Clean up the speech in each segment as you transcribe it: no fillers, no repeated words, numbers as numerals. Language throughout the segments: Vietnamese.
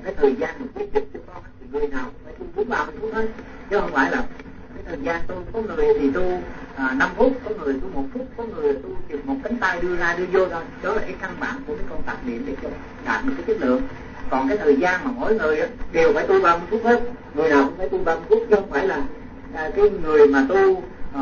cái thời gian mà quyết định cho con thì người nào cũng phải tu 40 phút hết, chứ không phải là cái thời gian tu. Có người thì tu 5 phút, có người tu 1 phút, có người tu chừng một cánh tay đưa ra đưa vô thôi. Đó là cái căn bản của mấy con tập luyện để cho đạt được cái chất lượng. Còn cái thời gian mà mỗi người đều phải tu 30 phút hết, người nào cũng phải tu 30 phút, chứ không phải là cái người mà tu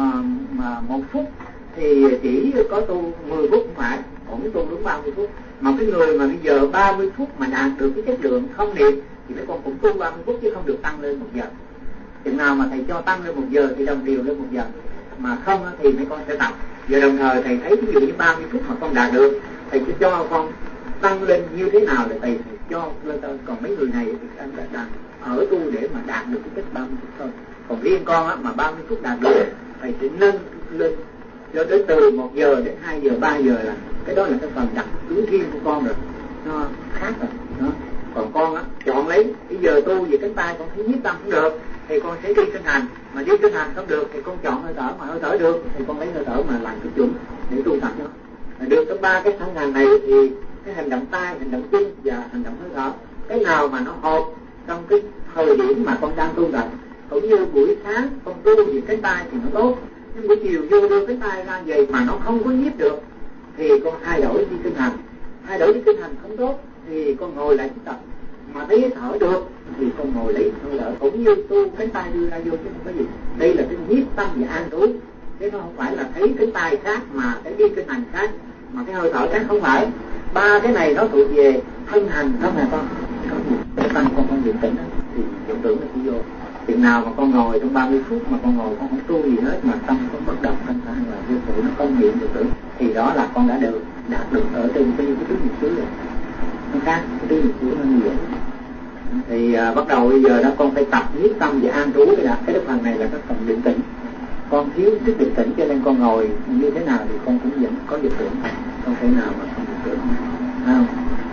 mà 1 phút thì chỉ có tu 10 phút không phải, cũng tu đúng 30 phút. Mà cái người mà bây giờ 30 phút mà đạt được cái chất lượng không niệm thì mấy con cũng tu 30 phút chứ không được tăng lên 1 giờ. Chừng nào mà thầy cho tăng lên 1 giờ thì đồng điều lên 1 giờ, mà không thì mấy con sẽ tập. Giờ đồng thời thầy thấy ví dụ như 30 phút mà con đạt được, thầy sẽ cho con tăng lên như thế nào để thầy cho lên. Còn mấy người này thì đang ở tu để mà đạt được cái chất 30 phút thôi. Còn riêng con mà 30 phút đạt được, thầy sẽ nâng lên cho đến từ 1 giờ đến 2 giờ 3 giờ, là cái đó là cái phần đặc tướng riêng của con rồi, nó khác rồi đó. Còn con chọn lấy bây giờ tu về cánh tay con thấy nhiếp tâm không được thì con sẽ đi kinh hành, mà đi kinh hành không được thì con chọn hơi thở, mà hơi thở được thì con lấy hơi thở mà làm cái chuẩn để tu tập nó. Được trong 3 cái thân hành này thì cái hành động tay, hành động chân và hành động hơi thở, cái nào mà nó hợp trong cái thời điểm mà con đang tu tập. Cũng như buổi sáng con tu về cánh tay thì nó tốt, nhưng buổi chiều vô đưa cánh tay ra về mà nó không có nhiếp được thì con thay đổi đi kinh hành. Thay đổi đi kinh hành không tốt thì con ngồi lại tập, mà thấy thở được thì con ngồi lấy hơi thở. Cũng như tu cánh tay đưa ra vô chứ không có gì. Đây là cái nhiếp tâm và an trú, chứ nó không phải là thấy cánh tay khác mà cái đi kinh hành khác, mà cái hơi thở khác, không phải. 3 cái này nó thuộc về thân hành không hả con? Cái tâm con không định tĩnh thì vọng tưởng nó chỉ vô. Chừng nào mà con ngồi trong 30 phút mà con ngồi con không tu gì hết, mà tâm con bất động, thanh thản là vô sự nó công hiện được tưởng, thì đó là con đã đạt được ở trên cái tứ niệm xứ rồi. Nó khác, cái tứ niệm xứ nó như vậy. Thì bắt đầu bây giờ đó con phải tập nhiếp tâm và an trú. Cái phần này là cái phần định tĩnh. Con thiếu sức định tĩnh cho nên con ngồi như thế nào thì con cũng vẫn có vọng tưởng, không thể nào mà không vọng tưởng, không?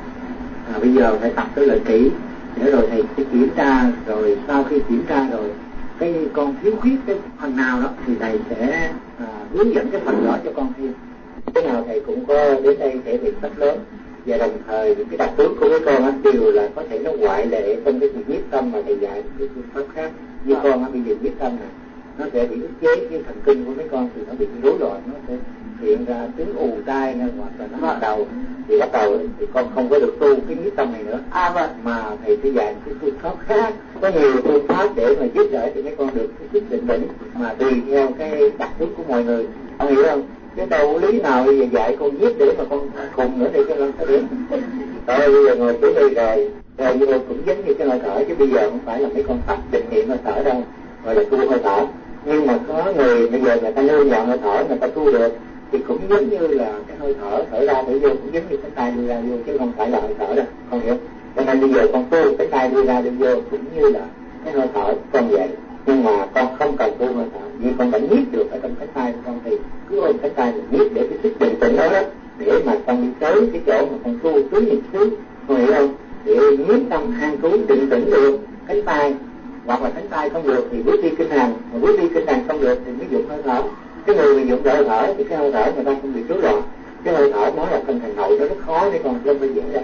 Bây giờ phải tập rất là kỹ để rồi thầy sẽ kiểm tra, rồi sau khi kiểm tra rồi cái con thiếu khuyết cái phần nào đó thì thầy sẽ hướng dẫn cái phần đó cho con thêm. Thế nào thầy cũng có đến đây thể hiện rất lớn, và đồng thời những cái đặc tướng của mấy con đều là có thể nó ngoại lệ trong cái sự nhiếp tâm mà thầy dạy cái phương pháp khác. Như con bây giờ nhiếp tâm này nó sẽ bị ức chế cái thần kinh của mấy con, thì nó bị rối loạn, nó sẽ hiện ra tiếng ù tai hoặc là nó bắt đầu thì con không có được tu cái nhiếp tâm này nữa. Mà thầy sẽ dạy cái phương pháp khác, có nhiều phương pháp để mà giúp đỡ cho mấy con được cái sức định tĩnh mà tùy theo cái đặc tướng của mọi người, con hiểu không? Chứ đâu lý nào bây giờ dạy con nhiếp để mà con cùng nữa thì cho làm sao được. Bây giờ ngồi xuống đây rồi vô cũng giống như cái hơi thở, chứ bây giờ không phải là mấy con tập định niệm hơi thở đâu, gọi là tu hơi thở. Nhưng mà có người bây giờ người ta nương vào hơi thở, người ta tu được thì cũng giống như là cái hơi thở thở ra thở vô, cũng giống như cánh tay đưa ra vô, chứ không phải là hơi thở đâu, con hiểu. Cho nên bây giờ con tu cánh tay đưa ra đưa vô cũng như là cái hơi thở con vậy. Nhưng mà con không cần tu hơi thở, vì con đã nhiếp được ở trong cánh tay của con thì cứ ôm cánh tay mình nhiếp để cái sức định tĩnh đó để mà con đi tới cái chỗ mà con tu tứ niệm xứ, con hiểu không? Để nhiếp tâm an trú định tĩnh được cánh tay, hoặc là cánh tay không được thì bước đi kinh hành, mà bước đi kinh hành không được thì mới dụng hơi thở. Cái người mà dụng hơi thở thì cái hơi thở người ta không bị rối loạn. Cái hơi thở nó là thân hành nội, nó rất khó để con lên phải dễ ra.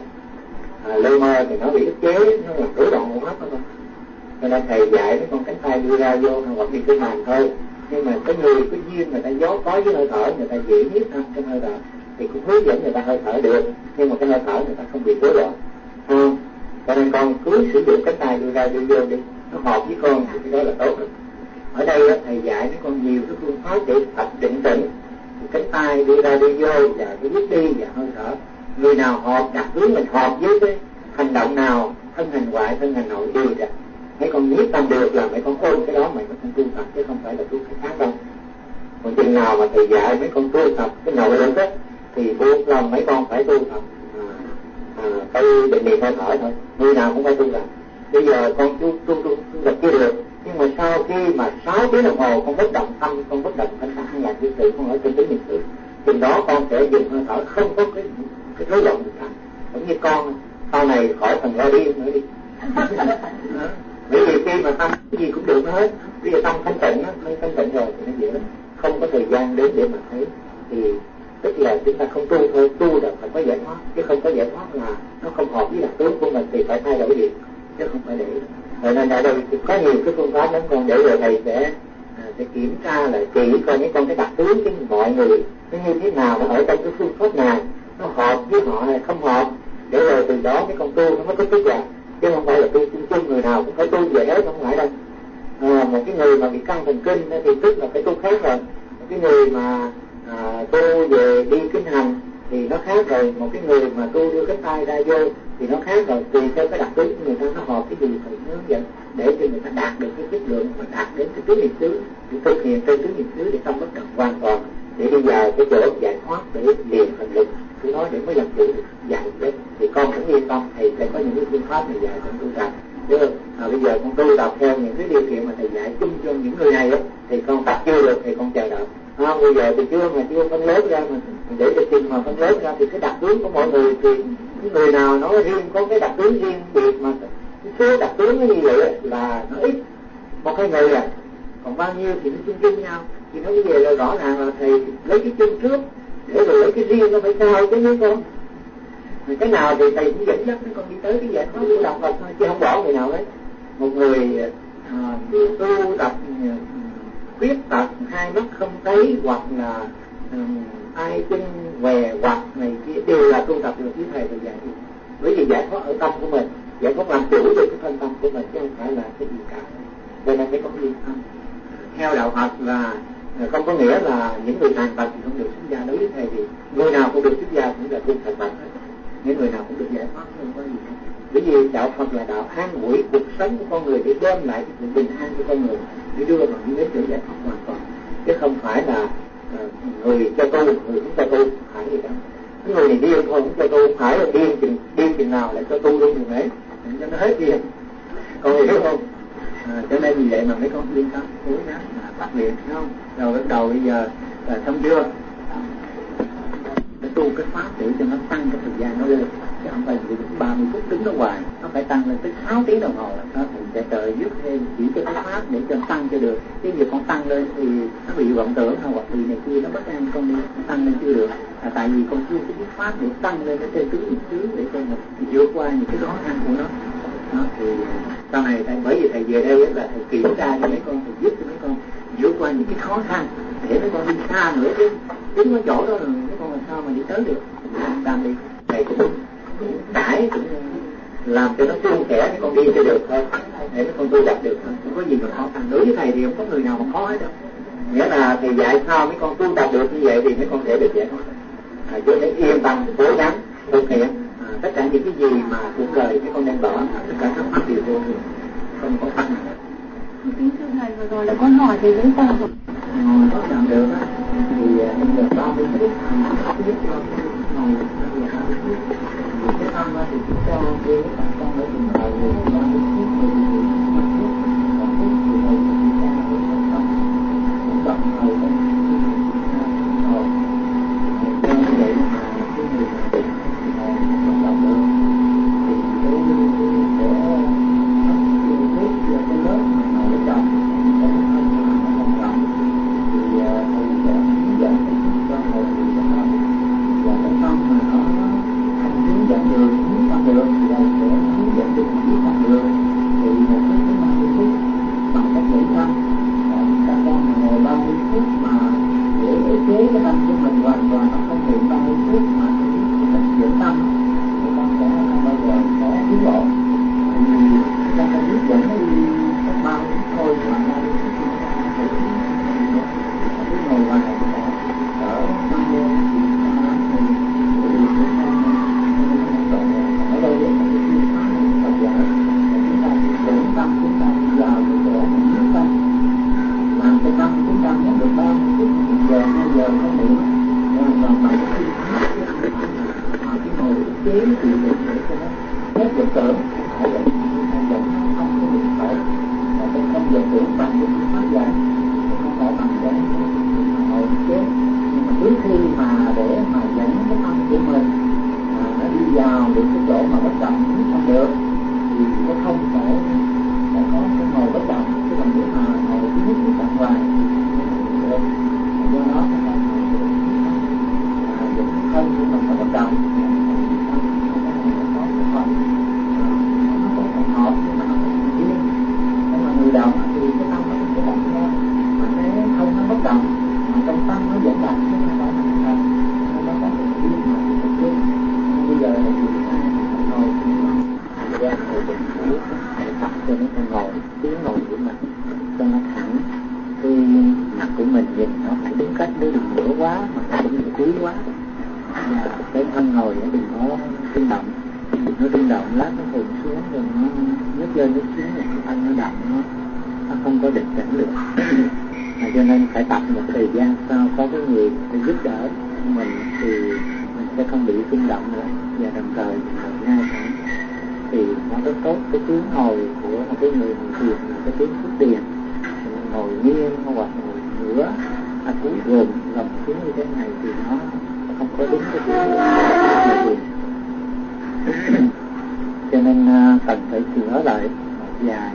Lơ mơ thì nó bị ức chế, nó làm rối loạn hô hấp đó con. Cho nên thầy dạy mấy con cánh tay đưa ra vô hoặc đi kinh hành thôi. Nhưng mà cái người có duyên người ta gió có với hơi thở, người ta dễ nhiếp tâm trong hơi thở thì cũng hướng dẫn người ta hơi thở được, nhưng mà cái hơi thở người ta không bị rối loạn. Cho nên con cứ sử dụng cánh tay đưa ra đưa vô đi, nó hợp với con thì cái đó là tốt rồi. Ở đây thầy dạy mấy con nhiều cái phương pháp để tập định tĩnh, cánh tay đưa ra đưa vô và cái bước đi và hơi thở. Người nào hợp đặc hướng mình hợp với cái hành động nào, thân hành ngoại thân hành nội đều ra. Mấy con nhiếp tâm được là mấy con ôm cái đó, mấy con tu tập chứ không phải là tu cái khác đâu. Còn chừng nào mà thầy dạy mấy con tu tập cái nội lực đó thì buộc lòng mấy con phải tu tập phải định niệm hơi thở thôi. Người nào cũng phải tu tập. Bây giờ con tu tập chưa được, nhưng mà sau khi mà 6 tiếng đồng hồ con bất động tâm, con bất động thanh thản là cái sự con ở trên tứ niệm xứ, chừng đó con sẽ dùng hơi thở không có cái rối loạn gì cả. Cũng như con sau này khỏi phần lo điên nữa đi. Bởi vì khi mà tâm cái gì cũng được hết, bây giờ tâm thanh tịnh rồi thì nó dễ lắm, không có thời gian đến để mà thấy. Thì tức là chúng ta không tu thôi, tu là phải có giải thoát, chứ không có giải thoát là nó không hợp với đặc tướng của mình thì phải thay đổi gì. chứ không phải để. Vậy nên ở đây có nhiều cái phương pháp lắm con, để rồi thầy sẽ kiểm tra lại kỹ coi mấy con cái đặc tướng của mọi người nó như thế nào, nó ở trong cái phương pháp nào, nó hợp với họ hay không hợp, để rồi từ đó mấy con tu nó mới có kết quả, chứ không phải là tu chung chung người nào cũng phải tu về hết, không phải đâu. Một cái người mà bị căng thần kinh thì tức là phải tu khác rồi. Một cái người mà tu về đi kinh hành thì nó khác rồi. Một cái người mà tu đưa cái tay ra vô thì nó khác rồi. Tùy theo cái đặc tính của người ta nó hợp cái gì phải hướng dẫn để cho người ta đạt được cái chất lượng và đạt đến cái tứ niệm xứ, để thực hiện trên tứ niệm xứ để tâm bất động hoàn toàn, để đi vào cái chỗ giải thoát, để liền thành lực của nó để mới làm chủ dạy đấy. Thì con cũng yên tâm, thầy sẽ có những cái phương pháp để dạy con tu tập. Chứ bây giờ con tu tập theo những cái điều kiện mà thầy dạy chung cho những người này ấy, thì con tập chưa được thì con chờ đợi. Bây giờ thì chưa phân lớp ra, mà để cho chừng mà phân lớp ra thì cái đặc tướng của mọi người thì cái người nào nói riêng có cái đặc tướng riêng biệt, mà cái số đặc tướng nó như vậy là nó ít, một hai người à, còn bao nhiêu thì nó chung chung nhau. Thì nói như vậy là rõ ràng là thầy lấy cái chung trước để rồi lấy cái riêng nó phải sao chứ mấy con. Cái nào thì thầy cũng dẫn dắt mấy con đi tới cái giải thoát của đạo Phật thôi, chứ không bỏ người nào đấy. Một người tu tập khuyết tật, hai mắt không thấy, hoặc là hai chân què hoặc này kia, đều là tu tập được với thầy dạy. Bởi vì giải thoát ở tâm của mình, giải thoát làm chủ được cái thân tâm của mình, chứ không phải là cái gì cả. Cho nên cái con yên tâm. Theo đạo Phật là không có nghĩa là những người tàn tật thì không được xuất gia. Đối với thầy thì người nào cũng được xuất gia, cũng là tu thành Phật hết. Những người nào cũng được giải thoát, không có gì hết. Bởi vì đạo Phật là đạo an ủi cuộc sống của con người, để đem lại cái sự bình an cho con người, để đưa vào những đến chỗ giải thoát hoàn toàn, chứ không phải là người cho tu, người không cho tu, phải gì đó. Cái người này điên thôi không cho tu, không phải là điên chừng nào lại cho tu luôn chừng đấy, cho nó hết điên. Con hiểu không? Cho nên vì vậy mà mấy con yên tâm, cố gắng tập luyện, thấy không? Rồi bắt đầu bây giờ là xong chưa? Để tu cái pháp để cho nó tăng cái thời gian nó lên, chứ không phải chỉ 30 phút đứng ở ngoài, nó phải tăng lên tới 6 tiếng đồng hồ là nó sẽ trợ giúp thêm chỉ cho cái pháp để cho tăng cho được. Cái việc con tăng lên thì nó bị vọng tưởng hoặc bị này kia nó bất an, con đi tăng lên chưa được, tại vì con chưa cái pháp để tăng lên cái trên tứ niệm xứ để cho mình vượt qua những cái khó khăn của nó. Đó, thì sau này bởi vì thầy về đây là thầy kiểm tra cho mấy con, thầy giúp cho mấy con vượt qua những cái khó khăn để mấy con đi xa nữa, chứ đứng ở chỗ đó rồi mấy con làm sao mà đi tới được. Đang đi thầy cũng cãi, cũng làm cho nó suôn sẻ mấy con đi cho được thôi, để mấy con tu tập được thôi, không có gì mà khó khăn. Đối với thầy thì không có người nào mà khó hết đâu, nghĩa là thầy dạy sao mấy con tu tập được như vậy thì mấy con sẽ được giải thoát. Cho nên yên tâm cố gắng thực hiện tất cả những cái gì mà cuộc đời mấy con đem bỏ, tất cả các pháp đều vô thường, không có pháp nào. Kính thưa thầy, vừa rồi là con hỏi về giấy tờ của có làm được á thì em được 30 phút biết cho ngồi cái tâm thì chúng ta đưa các con ở cùng thầy thì 30 phút rồi thì 5 phút, còn phút thì ngồi chúng ta với các con cũng gặp ngồi trong ngồi cho như vậy mà cái người nào không làm được thì cái sẽ thuốc cho cái lớp mà ngồi ở trong để nó không rộng, thì thầy sẽ hướng dẫn cho ngồi thì tâm, và cái tâm mà nó không hướng dẫn được, hướng tâm được thì thầy sẽ hướng dẫn cho mình biết tâm được. Thì một phút đến 30 phút bằng cách nghĩ tâm, còn các con mà ngồi 30 phút mà để chế cái tâm của mình hoàn toàn nó không bị 30 phút mà cái cách dẫn tâm thì con sẽ không bao giờ có tiến bộ. Vì trong cái hướng dẫn nó đi có 30 phút thôi mà 30 phút thì nó không thể cứ ngồi vào này thì đã ở 50 thì ta lắm thì ở đây là cái phương pháp này Phật dạy chúng ta dẫn tâm, chúng ta đi vào cái chỗ mình hướng tâm, làm cho tâm chúng ta muốn được 30 phút, 1 giờ, 2 giờ không được, hoàn toàn bằng cái phương pháp cái ngồi cái chế thì để cho nó hết vọng tưởng, phải là dẫn nó không có được khởi, và tôi không vọng tưởng bằng cái phương pháp dạy, không phải bằng cái ngồi chế. Nhưng mà trước khi mà để mà dẫn cái tâm của mình nó đi vào được cái chỗ mà bất động không được thì cái không phải có cái ngồi bất động, chứ còn nếu mà ngồi thứ nhất cái chậm hoài được. Do đó cái tâm dẫn cái thân của mình nó bất động, nó có phần hợp ngồi bình ngủ để tập cho nó con ngồi tiếng ngồi của mình cho nó thẳng, cái mặt của mình nhìn nó phải đúng cách, đừng ngửa quá mà nó cũng đừng cúi quá, cái thân ngồi nó đừng có rung động, nó rung động lát nó hụt xuống rồi nó nhấc lên nhấc xuống rồi cái thân nó động, nó không có định tĩnh được. Cho nên phải tập một thời gian sau có cái người để giúp đỡ mình thì mình sẽ không bị rung động nữa, và đồng thời mình ngồi ngay thẳng thì nó rất tốt. Cái tiếng ngồi của một cái người ngồi thiền là cái tiếng xuất điền, ngồi nghiêng hoặc ngồi ngửa cúi gồm gầm xuống như thế này thì nó không có đúng cái tiếng ngồi thiền. Cho nên cần phải sửa lại một vài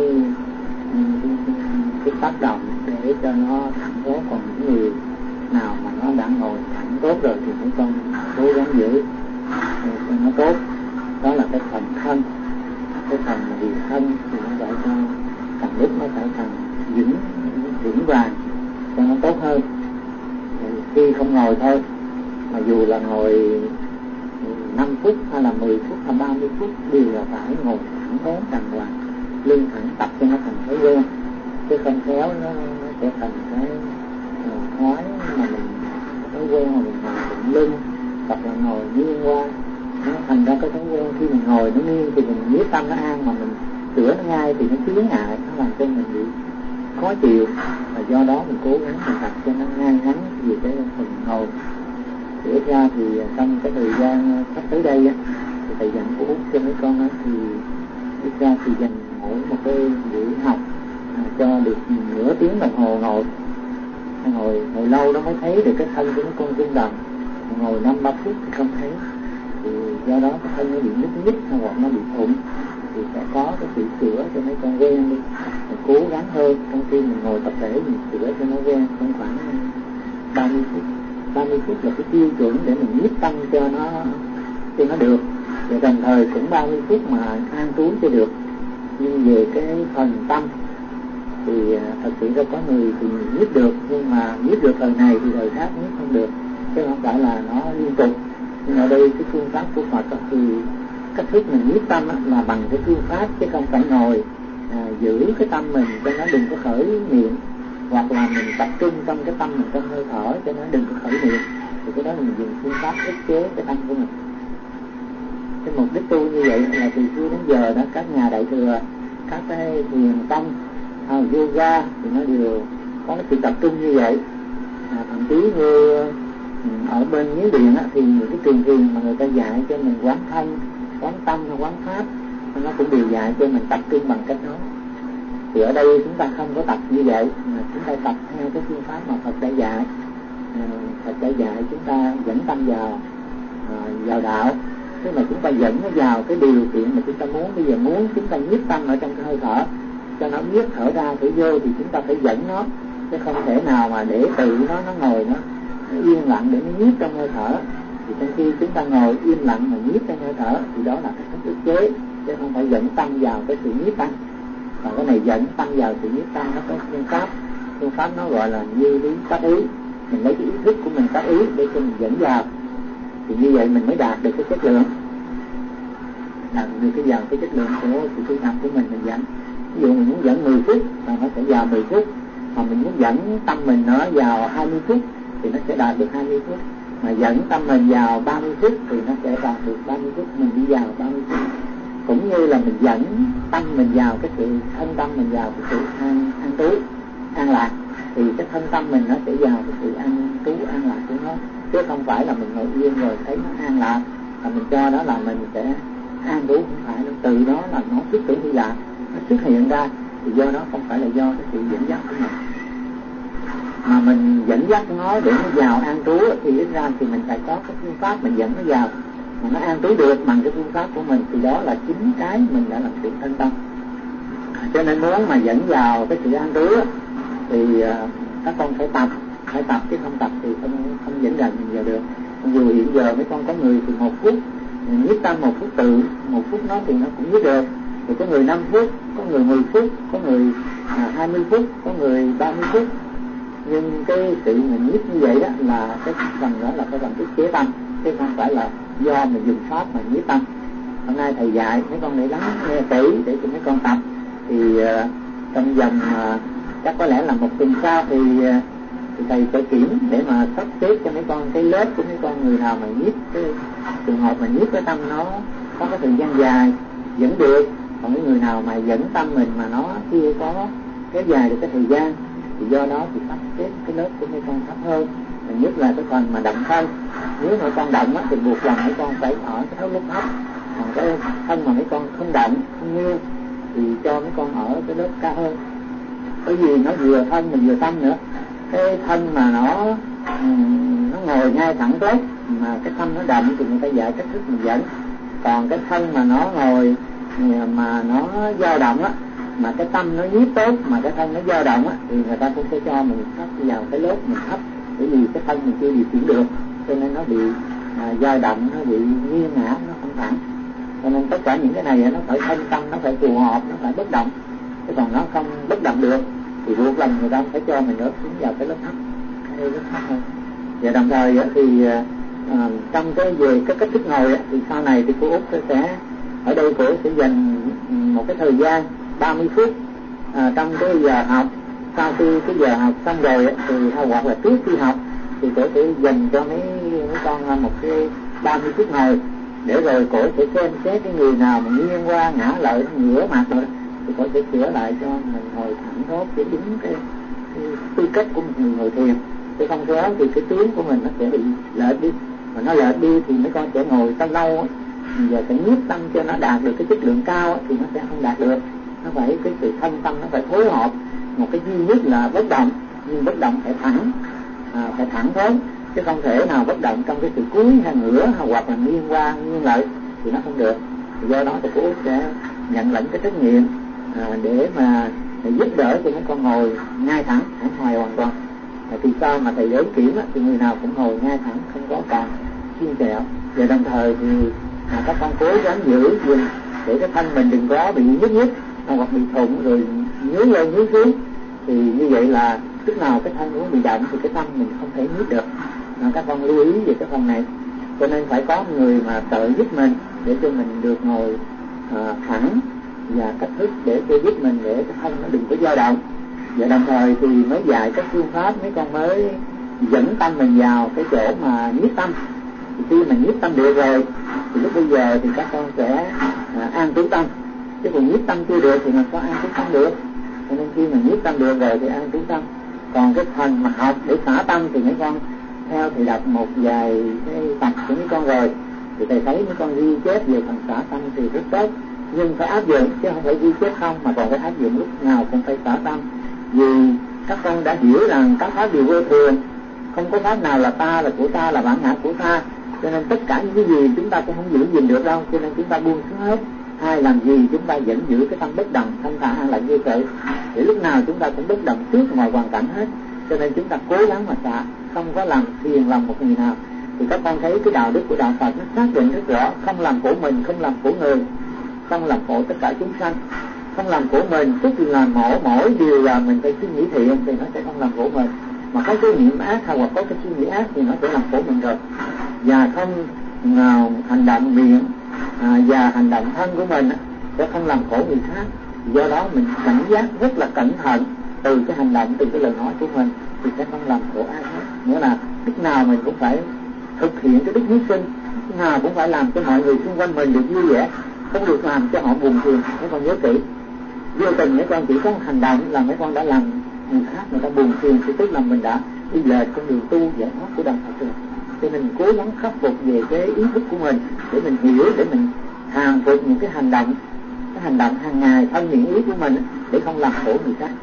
cái tác động để cho nó thẳng tốt. Còn những người nào mà nó đã ngồi thẳng tốt rồi thì mấy con cố gắng giữ cho nó tốt. Đó là cái phần thân, cái phần điều thân thì nó phải cho càng lúc nó phải càng vững vàng cho nó tốt hơn. Khi không ngồi thôi mà dù là ngồi 5 phút hay là 10 phút hay 30 phút đều là phải ngồi thẳng tốt đàng hoàng, lưng thẳng, tập cho nó thành thói quen, chứ không khéo nó sẽ thành cái thói mà mình thói quen mà mình ngồi thẳng lưng hoặc là ngồi nghiêng qua, nó thành ra cái thói quen khi mình ngồi nó nghiêng thì mình nhiếp tâm nó an, mà mình sửa nó ngay thì nó chướng ngại, nó làm cho mình bị khó chịu. Và do đó mình cố gắng mình tập cho nó ngay ngắn về cái phần ngồi. Để ra thì trong cái thời gian sắp tới đây á, thì thầy dặn của Út cho mấy con á, thì ít ra thì dành mỗi một cái buổi học cho được nửa tiếng đồng hồ ngồi lâu đó mới thấy được cái thân của mấy con rung động, ngồi 5-3 phút thì không thấy. Thì do đó cái thân nó bị nhúc hoặc nó bị thủng thì sẽ có cái sự sửa cho mấy con quen đi. Mình cố gắng hơn trong khi mình ngồi tập thể mình sửa cho nó quen trong khoảng 30 phút. 30 phút là cái tiêu chuẩn để mình nhiếp tâm cho nó được. Và đồng thời cũng 30 phút mà an trú cho được. Nhưng về cái phần tâm thì thật sự ra có người thì nhiếp được, nhưng mà nhiếp được thời này thì thời khác nhiếp không được, chứ không phải là nó liên tục. Nhưng ở đây cái phương pháp của Phật thì cách thức mình nhiếp tâm là bằng cái phương pháp, chứ không phải ngồi giữ cái tâm mình cho nó đừng có khởi niệm, hoặc là mình tập trung trong cái tâm mình trong hơi thở cho nó đừng có khởi niệm, thì cái đó là mình dùng phương pháp ức chế cái tâm của mình. Cái mục đích tu như vậy là từ xưa đến giờ đó các nhà đại thừa, các cái thiền tông yoga thì nó đều có cái sự tập trung như vậy. Thậm chí như ở bên Miến Điện thì những cái trường thiền mà người ta dạy cho mình quán thân, quán tâm hay quán pháp, nó cũng đều dạy cho mình tập trung bằng cách đó. Thì ở đây chúng ta không có tập như vậy, mà chúng ta tập theo cái phương pháp mà Phật đã dạy. Phật đã dạy chúng ta dẫn tâm vào đạo, tức là chúng ta dẫn nó vào cái điều kiện mà chúng ta muốn. Bây giờ muốn chúng ta nhiếp tâm ở trong cái hơi thở cho nó biết thở ra thở vô thì chúng ta phải dẫn nó, chứ không thể nào mà để tự nó ngồi nó yên lặng để nó nhiếp trong hơi thở. Thì trong khi chúng ta ngồi im lặng mà nhiếp trong hơi thở thì đó là cái cách ức chế, chứ không phải dẫn tâm vào cái sự nhiếp tâm. Còn cái này dẫn tâm vào sự nhiếp tâm nó có phương pháp nó gọi là như lý tác ý. Mình lấy cái ý thức của mình tác ý để cho mình dẫn vào, thì như vậy mình mới đạt được cái chất lượng, đạt được cái chất lượng của sự tu tập của mình dẫn. Ví dụ mình muốn dẫn 10 phút là nó sẽ vào 10 phút, mà mình muốn dẫn tâm mình nó vào 20 phút thì nó sẽ đạt được 20 phút, mà dẫn tâm mình vào 30 phút thì nó sẽ đạt được 30 phút, mình đi vào 30 phút. Cũng như là mình dẫn tâm mình vào cái sự thân tâm mình vào cái sự an trú an lạc, thì cái thân tâm mình nó sẽ vào cái sự an trú an lạc của nó, chứ không phải là mình ngồi yên rồi thấy nó an lạc và mình cho đó là mình sẽ an trú. Không phải, từ đó là nó xuất tưởng Hy Lạc nó xuất hiện ra, thì do đó không phải là do cái sự dẫn dắt của mình, mà mình dẫn dắt nó để nó vào an trú. Thì ít ra thì mình phải có cái phương pháp mình dẫn nó vào mà nó an trú được bằng cái phương pháp của mình, thì đó là chính cái mình đã làm chuyện thân tâm. Cho nên muốn mà dẫn vào cái sự an trú thì các con phải tập, chứ không tập thì không dẫn dần mình vào được. Dù hiện giờ mấy con có người thì 1 phút nhiếp tâm, 1 phút tự, 1 phút nó thì nó cũng nhiếp được. Thì có người 5 phút, có người 10 phút, có người 20 phút, có người 30 phút. Nhưng cái sự mình nhiếp như vậy đó là cái phần đó là cái phần ức chế tâm, chứ không phải là do mình dùng pháp mà nhiếp tâm. hôm nay thầy dạy mấy con để lắng nghe kỹ để cho mấy con tập. Thì trong vòng chắc có lẽ là một tuần sau thì thầy sẽ kiểm để mà sắp xếp cho mấy con cái lớp của mấy con, người nào mà nhiếp cái trường hợp mà nhiếp cái tâm nó có cái thời gian dài vẫn được, còn cái người nào mà dẫn tâm mình mà nó chưa có kéo dài được cái thời gian thì do đó thì sắp xếp cái lớp của mấy con thấp hơn. Và nhất là cái phần mà động thân, nếu mà con động á, thì buộc lòng mấy con phải ở cái lớp thấp, còn cái thân mà mấy con không động không nghiêng thì cho mấy con ở cái lớp cao hơn. Bởi vì nó vừa thân mà vừa tâm nữa. Cái thân mà nó ngồi ngay thẳng tốt mà cái tâm nó động thì người ta dạy cách thức mình dẫn. Còn cái thân mà nó ngồi mà nó dao động á, mà cái tâm nó nhiếp tốt mà cái thân nó dao động á, thì người ta cũng sẽ cho mình thấp vào cái lớp mình thấp, bởi vì cái thân mình chưa điều khiển được cho nên nó bị dao động, nó bị nghiêng ngã, nó không thẳng. Cho nên tất cả những cái này nó phải thân tâm, nó phải phù hợp, nó phải bất động. Chứ còn nó không bất động được thì buộc lòng người ta phải cho mình rớt xuống vào cái lớp thấp, cái lớp thấp hơn. Và đồng thời thì trong cái về cái cách thức ngồi thì sau này thì cô Út sẽ ở đây cô sẽ dành một cái thời gian 30 phút trong cái giờ học. Sau khi cái giờ học xong rồi thì hoặc là trước khi học thì cô sẽ dành cho mấy con một cái 30 phút ngồi, để rồi cô sẽ xem xét cái người nào mà nghiêng qua ngã lợi ngửa mặt rồi thì cô sẽ sửa lại cho mình ngồi thẳng thốt để đúng cái tư cách của một người ngồi thiền. Chứ không khéo thì cái tướng của mình nó sẽ bị lệch đi, mà nó lệch đi thì mấy con sẽ ngồi tâm lâu á, giờ phải nhiếp tâm cho nó đạt được cái chất lượng cao á, thì nó sẽ không đạt được. Nó phải cái sự thân tâm nó phải phối hợp. Một cái duy nhất là bất động, nhưng bất động phải thẳng, phải thẳng thốt, chứ không thể nào bất động trong cái sự cúi hay ngửa hoặc là nghiêng qua nghiêng lại thì nó không được. Do đó thì cô Út sẽ nhận lãnh cái trách nhiệm để mà giúp đỡ cho mấy con ngồi ngay thẳng hoài hoàn toàn. Thì sau mà thầy đến kiểm thì người nào cũng ngồi ngay thẳng, không có còn xiên xẹo. Và đồng thời thì các con cố gắng giữ gìn để cái thân mình đừng có bị nhức nhức hoặc bị thủng rồi nhướng lên nhướng xuống. Thì như vậy là lúc nào cái thân muốn bị động thì cái tâm mình không thể nhức được. Các con lưu ý về cái phần này. Cho nên phải có người mà trợ giúp mình để cho mình được ngồi thẳng và cách thức để cho giúp mình để cái thân nó đừng có dao động. Và đồng thời thì mới dạy các phương pháp mấy con mới dẫn tâm mình vào cái chỗ mà nhiếp tâm. Thì khi mà nhiếp tâm được rồi thì lúc bây giờ thì các con sẽ an trú tâm. Chứ còn nhiếp tâm chưa được thì mình có an trú tâm được. Cho nên khi mà nhiếp tâm được rồi thì an trú tâm. Còn cái phần mà học để xả tâm thì mấy con theo thầy đọc một vài cái tập của mấy con rồi thì thầy thấy mấy con ghi chép về phần xả tâm thì rất tốt, nhưng phải áp dụng chứ không phải ghi chép không, mà còn phải áp dụng lúc nào cũng phải xả tâm. Vì các con đã hiểu rằng các pháp đều vô thường, không có pháp nào là ta, là của ta, là bản ngã của ta, cho nên tất cả những cái gì chúng ta cũng không giữ gìn được đâu. Cho nên chúng ta buông xuống hết. Ai làm gì chúng ta vẫn giữ cái tâm bất động, thanh thản an lành như vậy, để lúc nào chúng ta cũng bất động trước mọi hoàn cảnh hết. Cho nên chúng ta cố gắng mà xả, không có làm phiền lòng một người nào. Thì các con thấy cái đạo đức của đạo Phật nó xác định rất rõ: không làm khổ mình, không làm khổ người, không làm khổ tất cả chúng sanh. Không làm khổ mình tức là mỗi điều là mình phải suy nghĩ thiện thì nó sẽ không làm khổ mình, mà có cái niệm ác hay hoặc có cái suy nghĩ ác thì nó sẽ làm khổ mình rồi. Và không hành động miệng và hành động thân của mình sẽ không làm khổ người khác. Do đó mình cảnh giác rất là cẩn thận từ cái hành động, từ cái lời nói của mình thì sẽ không làm khổ ai hết. Nghĩa là lúc nào mình cũng phải thực hiện cái đức hiếu sinh, lúc nào cũng phải làm cho mọi người xung quanh mình được vui vẻ, không được làm cho họ buồn phiền. Mấy con nhớ kỹ, vô tình mấy con chỉ có hành động là mấy con đã làm người khác người ta buồn phiền thì tức là mình đã đi lệch con đường tu giải thoát của đạo Phật rồi. Cho nên mình cố gắng khắc phục về cái ý thức của mình để mình hiểu, để mình hàng phục những cái hành động hàng ngày thân những ý của mình để không làm khổ người khác.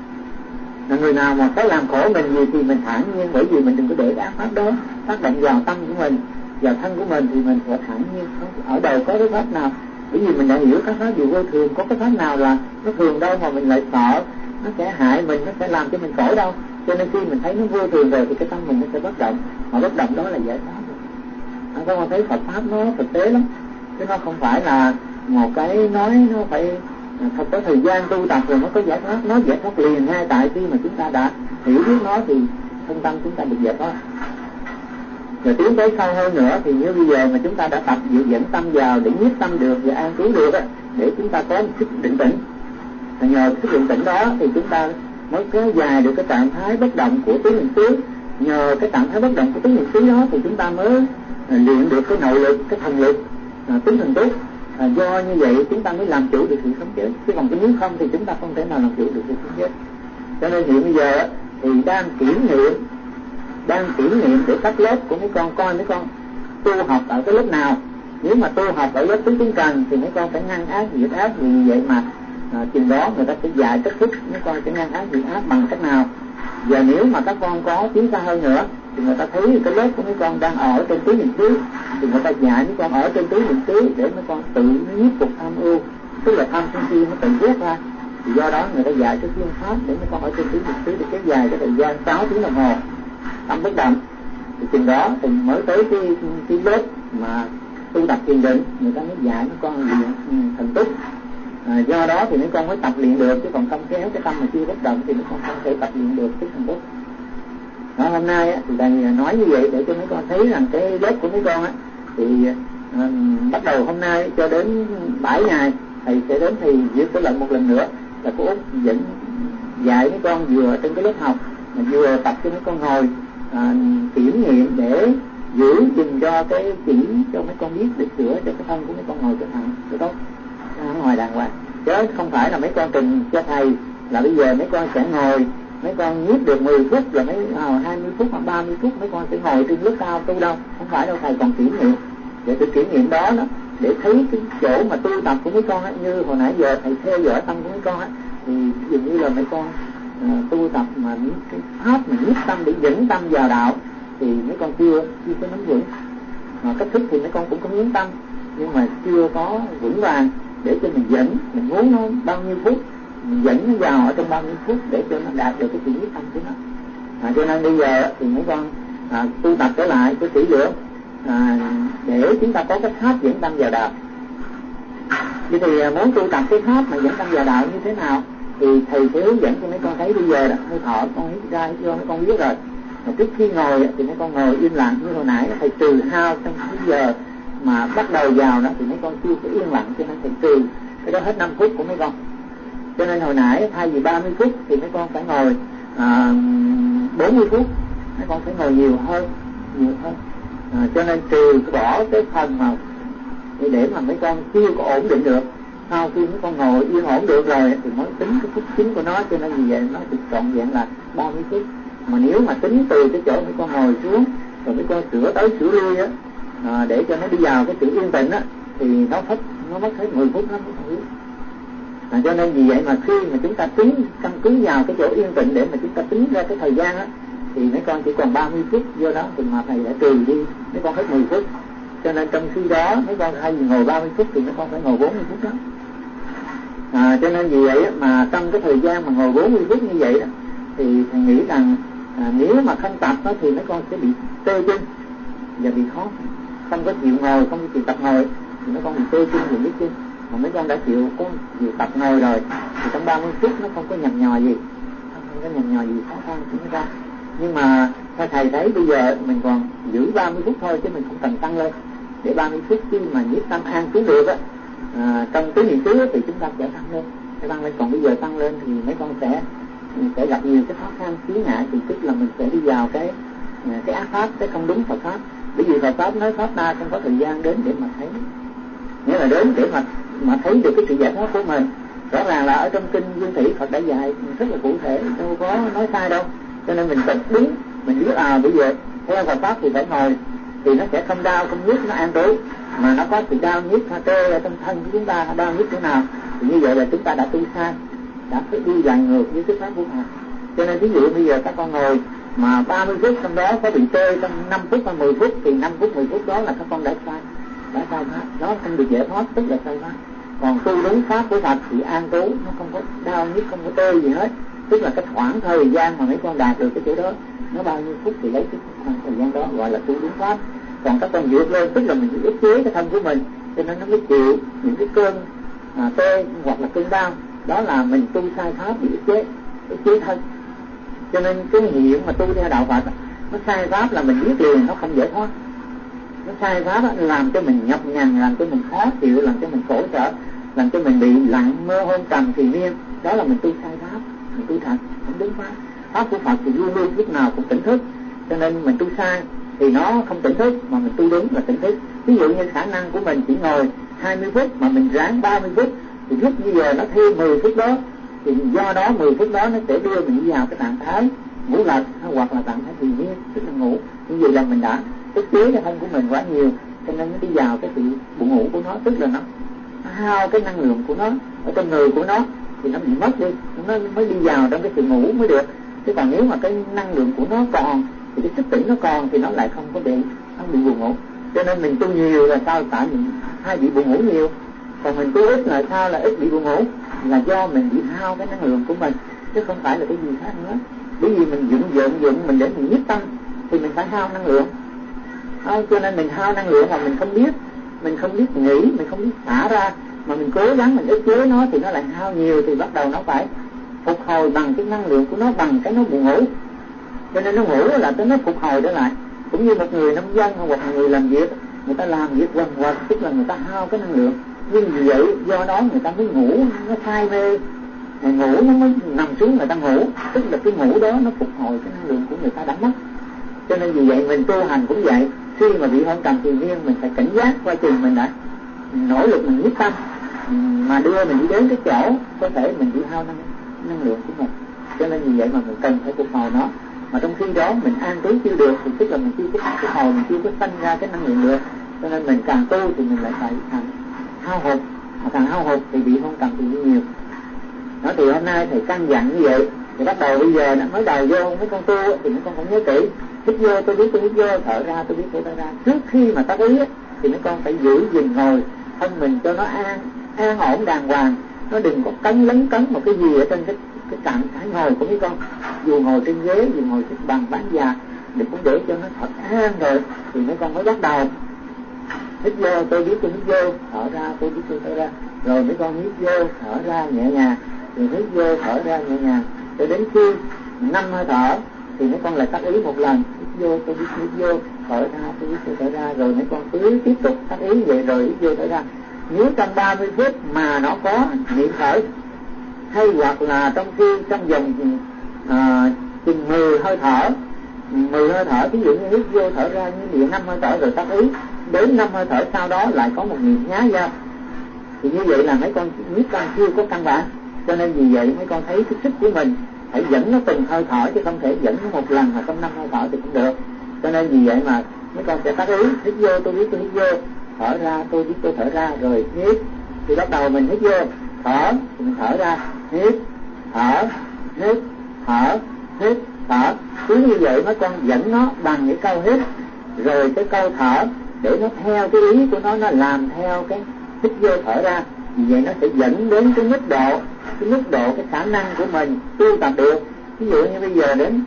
Là người nào mà có làm khổ mình gì thì mình thản nhiên, bởi vì mình đừng có để cái ác pháp đó tác động vào tâm của mình, vào thân của mình, thì mình phải thản nhiên. Ở đời có cái pháp nào, bởi vì mình đã hiểu các pháp đều vô thường, có cái pháp nào là nó thường đâu mà mình lại sợ nó sẽ hại mình, nó sẽ làm cho mình khổ đâu. Cho nên khi mình thấy nó vô thường rồi thì cái tâm mình nó sẽ bất động, mà bất động đó là giải thoát rồi. Các con thấy Phật pháp nó thực tế lắm, chứ nó không phải là một cái nói nó phải thật có thời gian tu tập rồi nó có giải thoát. Nó giải thoát liền ngay tại khi mà chúng ta đã hiểu biết nó thì thân tâm chúng ta được giải thoát. Rồi tiến tới sâu hơn nữa thì như bây giờ mà chúng ta đã tập dẫn tâm vào để nhiếp tâm được và an trú được á, để chúng ta có một sức định tĩnh. Nhờ sức định tĩnh đó thì chúng ta mới kéo dài được cái trạng thái bất động của tứ niệm xứ. Nhờ cái trạng thái bất động của tứ niệm xứ đó thì chúng ta mới luyện được cái nội lực, cái thần lực, tính thần túc. Do như vậy chúng ta mới làm chủ được sự sống chết, chứ còn nếu không thì chúng ta không thể nào làm chủ được sự sống chết. Cho nên hiện bây giờ thì đang kiểm nghiệm để cấp lớp của mấy con, coi mấy con tu học ở cái lớp nào. Nếu mà tu học ở lớp tứ chúng cần thì mấy con phải ngăn ác diệt ác, vì vậy mà chừng đó người ta sẽ dạy cách thức mấy con sẽ ngăn ác diệt ác bằng cách nào. Và nếu mà các con có tiến xa hơn nữa thì người ta thấy cái lớp của mấy con đang ở trên tứ niệm xứ, thì người ta dạy mấy con ở trên tứ niệm xứ để mấy con tự nhiếp phục tham ưu, tức là tham sân si nó tự ghét ra. Thì do đó người ta dạy cái phương pháp để mấy con ở trên tứ niệm xứ để kéo dài cái thời gian 6 tiếng đồng hồ tâm bất động. Thì chừng đó thì mới tới cái lớp mà tu tập thiền định, người ta mới dạy mấy con luyện thần túc. Do đó thì mấy con mới tập luyện được, chứ còn không kéo cái tâm mà chưa bất động thì mấy con không thể tập luyện được cái thần túc. Đó, hôm nay thì thầy nói như vậy để cho mấy con thấy rằng cái lớp của mấy con thì bắt đầu hôm nay cho đến 7 ngày thầy sẽ đến thầy viết cái lần một lần nữa là cô Út dẫn dạy mấy con vừa trên cái lớp học mà vừa tập cho mấy con ngồi kiểm nghiệm để giữ gìn cho cái chỉ cho mấy con biết để sửa cho cái thân của mấy con ngồi cho thẳng cho tốt, cho ngồi đàng hoàng, chứ không phải là mấy con trình cho thầy là bây giờ mấy con sẽ ngồi, mấy con nhiếp được 10 phút là mấy 20 phút hoặc 30 phút mấy con sẽ ngồi trên lớp cao tu đâu, không phải đâu. Thầy còn kiểm nghiệm, để sự kiểm nghiệm đó để thấy cái chỗ mà tu tập của mấy con như hồi nãy giờ thầy theo dõi tâm của mấy con thì dường như là mấy con tu tập mà những cái pháp mà nhiếp tâm để dẫn tâm vào đạo thì mấy con chưa có nắm vững. Mà cách thức thì mấy con cũng có hướng tâm nhưng mà chưa có vững vàng để cho mình dẫn, mình muốn nó bao nhiêu phút mình dẫn nó vào ở trong bao nhiêu phút để cho nó đạt được cái sự nhiếp tâm của nó. Cho nên bây giờ thì mấy con tu tập trở lại cái kỹ lưỡng để chúng ta có cái pháp dẫn tâm vào đạo. Vậy thì muốn tu tập cái pháp mà dẫn tâm vào đạo như thế nào thì thầy sẽ hướng dẫn cho mấy con thấy bây giờ đó. Hơi thở con hít ra hít vô mấy con biết rồi. Mà trước khi ngồi thì mấy con ngồi im lặng như hồi nãy thầy trừ hao trong cái giờ mà bắt đầu vào đó thì mấy con chưa có yên lặng, cho nên thầy trừ cái đó hết 5 phút của mấy con. Cho nên hồi nãy thay vì 30 phút thì mấy con phải ngồi 40 phút, mấy con phải ngồi nhiều hơn. Cho nên trừ bỏ cái phần mà để mà mấy con chưa có ổn định được, sau khi mấy con ngồi yên ổn được rồi thì mới tính cái phút chính của nó, cho nên vì vậy nó được trọn vẹn là 30 phút. Mà nếu mà tính từ cái chỗ mấy con ngồi xuống rồi mấy con sửa tới sửa lui để cho nó đi vào cái sự yên tĩnh thì nó mất hết 10 phút nó mới không biết. Cho nên vì vậy mà khi mà chúng ta tính căn cứ vào cái chỗ yên tĩnh để mà chúng ta tính ra cái thời gian thì mấy con chỉ còn 30 phút, do đó thì mà thầy đã trừ đi mấy con hết 10 phút. Cho nên trong khi đó mấy con thay vì ngồi 30 phút thì mấy con phải ngồi 40 phút đó. Cho nên vì vậy mà trong cái thời gian mà ngồi 40 phút như vậy đó thì thầy nghĩ rằng nếu mà không tập thì mấy con sẽ bị tê chân và bị khó, không có chịu ngồi, không có chịu tập ngồi thì mấy con bị tê chân và nhức chân. Mà mấy con đã chịu tập ngồi rồi thì trong 30 phút nó không có nhằn nhò gì, khó khăn cho mấy con. Nhưng mà theo thầy thấy bây giờ mình còn giữ 30 phút thôi chứ mình không cần tăng lên, để 30 phút khi mà nhiếp tâm an trú được trong tứ niệm xứ thì chúng ta sẽ tăng lên. Còn bây giờ tăng lên thì mấy con sẽ gặp nhiều cái khó khăn chướng ngại, thì tức là mình sẽ đi vào cái ác pháp, cái không đúng Phật pháp. Bởi vì Phật pháp nói pháp ta không có thời gian đến để mà thấy, nghĩa là đến để mà thấy được cái sự giải thoát của mình. Rõ ràng là ở trong kinh Dương Thủy Phật đã dạy rất là cụ thể, đâu có nói sai đâu. Cho nên mình tập đúng, mình biết bây giờ theo Phật pháp thì phải ngồi thì nó sẽ không đau không nhức, nó an trú. Mà nó có sự đau nhức tê ở trong thân của chúng ta, đau nhức chỗ nào thì như vậy là chúng ta đã tu sai, đã phải đi lại ngược với cái pháp của Phật. Cho nên ví dụ bây giờ các con ngồi mà 30 phút trong đó có bị tê trong 5 phút hay 10 phút thì 5 phút 10 phút đó là các con đã sai pháp, nó không được giải thoát, tức là sai pháp. Còn tu đúng pháp của Phật thì an trú, nó không có đau nhức, không có tê gì hết, tức là cái khoảng thời gian mà mấy con đạt được cái chỗ đó nó bao nhiêu phút thì lấy cái khoảng thời gian đó gọi là tu đúng pháp. Còn các con vượt lên tức là mình bị ức chế cái thân của mình, cho nên nó mới chịu những cái cơn tê hoặc là cơn đau, đó là mình tu sai pháp, bị ức chế thân. Cho nên cái hiện mà tu theo đạo Phật Nó sai pháp là mình biết liền, nó không giải thoát. Nó sai pháp đó, làm cho mình nhọc nhằn, làm cho mình khó chịu, làm cho mình khổ sở, làm cho mình bị lặng mơ hôn trầm thì miên. Đó là mình tu sai pháp, mình tu thật, không đúng pháp. Pháp của Phật thì luôn luôn lúc nào cũng tỉnh thức, cho nên mình tu sai thì nó không tỉnh thức, mà mình tu đúng là tỉnh thức. Ví dụ như khả năng của mình chỉ ngồi 20 phút mà mình ráng 30 phút, thì lúc như giờ nó thêm 10 phút đó, thì do đó 10 phút đó nó sẽ đưa mình vào cái trạng thái ngủ lật hoặc là trạng thái bình yên, tức là ngủ. Như vậy là mình đã ức chế cái thân của mình quá nhiều, cho nên nó đi vào cái sự buồn ngủ của nó, tức là nó hao cái năng lượng của nó ở trong người của nó, thì nó bị mất đi, nó mới đi vào trong cái sự ngủ mới được. Chứ còn nếu mà cái năng lượng của nó còn thì cái sức tỉnh nó còn thì nó lại không bị buồn ngủ. Cho nên mình tu nhiều là sao? Tại mình hay bị buồn ngủ nhiều, còn mình tu ít là sao? Là ít bị buồn ngủ, là do mình bị hao cái năng lượng của mình, chứ không phải là cái gì khác nữa. Bởi vì mình dụng mình để mình nhiếp tâm thì mình phải hao năng lượng. Cho nên mình hao năng lượng mà mình không biết nghĩ, mình không biết xả ra, mà mình cố gắng mình ức chế nó thì nó lại hao nhiều, thì bắt đầu nó phải phục hồi bằng cái năng lượng của nó, bằng cái nó buồn ngủ. Cho nên nó ngủ là tới nó phục hồi trở lại. Cũng như một người nông dân hoặc một người làm việc, người ta làm việc quần quật, tức là người ta hao cái năng lượng. Nhưng vì vậy do đó người ta mới ngủ, nó say mê, ngủ nó mới nằm xuống người ta ngủ, tức là cái ngủ đó nó phục hồi cái năng lượng của người ta đã mất. Cho nên vì vậy mình tu hành cũng vậy, khi mà bị hôn trầm thì riêng mình phải cảnh giác qua chừng mình đã nỗ lực mình nhiếp tâm mà đưa mình đi đến cái chỗ có thể mình bị hao năng lượng của mình. Cho nên vì vậy mà mình cần phải phục hồi nó. Mà trong khi đó mình an trú chưa được thì tức là mình chưa có phục hồi, mình chưa có sanh ra cái năng lượng được. Cho nên mình càng tu thì mình lại phải hao hụt, mà càng hao hụt thì bị hôn trầm thì nhiều. Đó thì hôm nay thầy căn dặn như vậy. Thì bắt đầu bây giờ mới đầu vô mấy con tu thì mấy con phải nhớ kỹ. Hít vô tôi biết tôi hít vô, thở ra tôi biết tôi thở ra. Trước khi mà tác ý thì mấy con phải giữ gìn ngồi thân mình cho nó an ổn đàng hoàng. Nó đừng có lấn cấn một cái gì ở trên cái trạng thái ngồi của mấy con. Dù ngồi trên ghế, dù ngồi trên bàn bán già, đừng cũng để cho nó thật an rồi thì mấy con mới bắt đầu. Hít vô tôi biết tôi hít vô, thở ra tôi biết tôi thở ra. Rồi mấy con hít vô thở ra nhẹ nhàng, rồi hít vô thở ra nhẹ nhàng, cho đến khi 5 hơi thở thì mấy con lại tác ý một lần. Hít vô tôi biết hít vô, thở ra tôi biết tôi thở ra. Rồi mấy con cứ tiếp tục tác ý vậy, rồi hít vô thở ra. Nếu trong 30 phút mà nó có niệm khởi, hay hoặc là trong vòng chừng 10 hơi thở, 10 hơi thở, ví dụ như hít vô thở ra như vậy 5 hơi thở rồi tác ý, đến 5 hơi thở sau đó lại có một niệm nhá ra, thì như vậy là mấy con nhiếp tâm chưa có căn bản. Cho nên vì vậy mấy con thấy cái sức của mình phải dẫn nó từng hơi thở, chứ không thể dẫn nó một lần mà trong 5 hơi thở thì không được. Cho nên vì vậy mà mấy con sẽ tác ý, hít vô tôi biết tôi hít vô, thở ra tôi biết tôi thở ra. Rồi hít thì bắt đầu mình hít vô thở thì mình thở ra, hít thở, hít thở, hít thở. Cứ như vậy mấy con dẫn nó bằng cái câu hít rồi cái câu thở, để nó theo cái ý của nó làm theo cái hít vô thở ra. Vì vậy nó sẽ dẫn đến cái mức độ cái khả năng của mình tu tập được. Ví dụ như bây giờ đến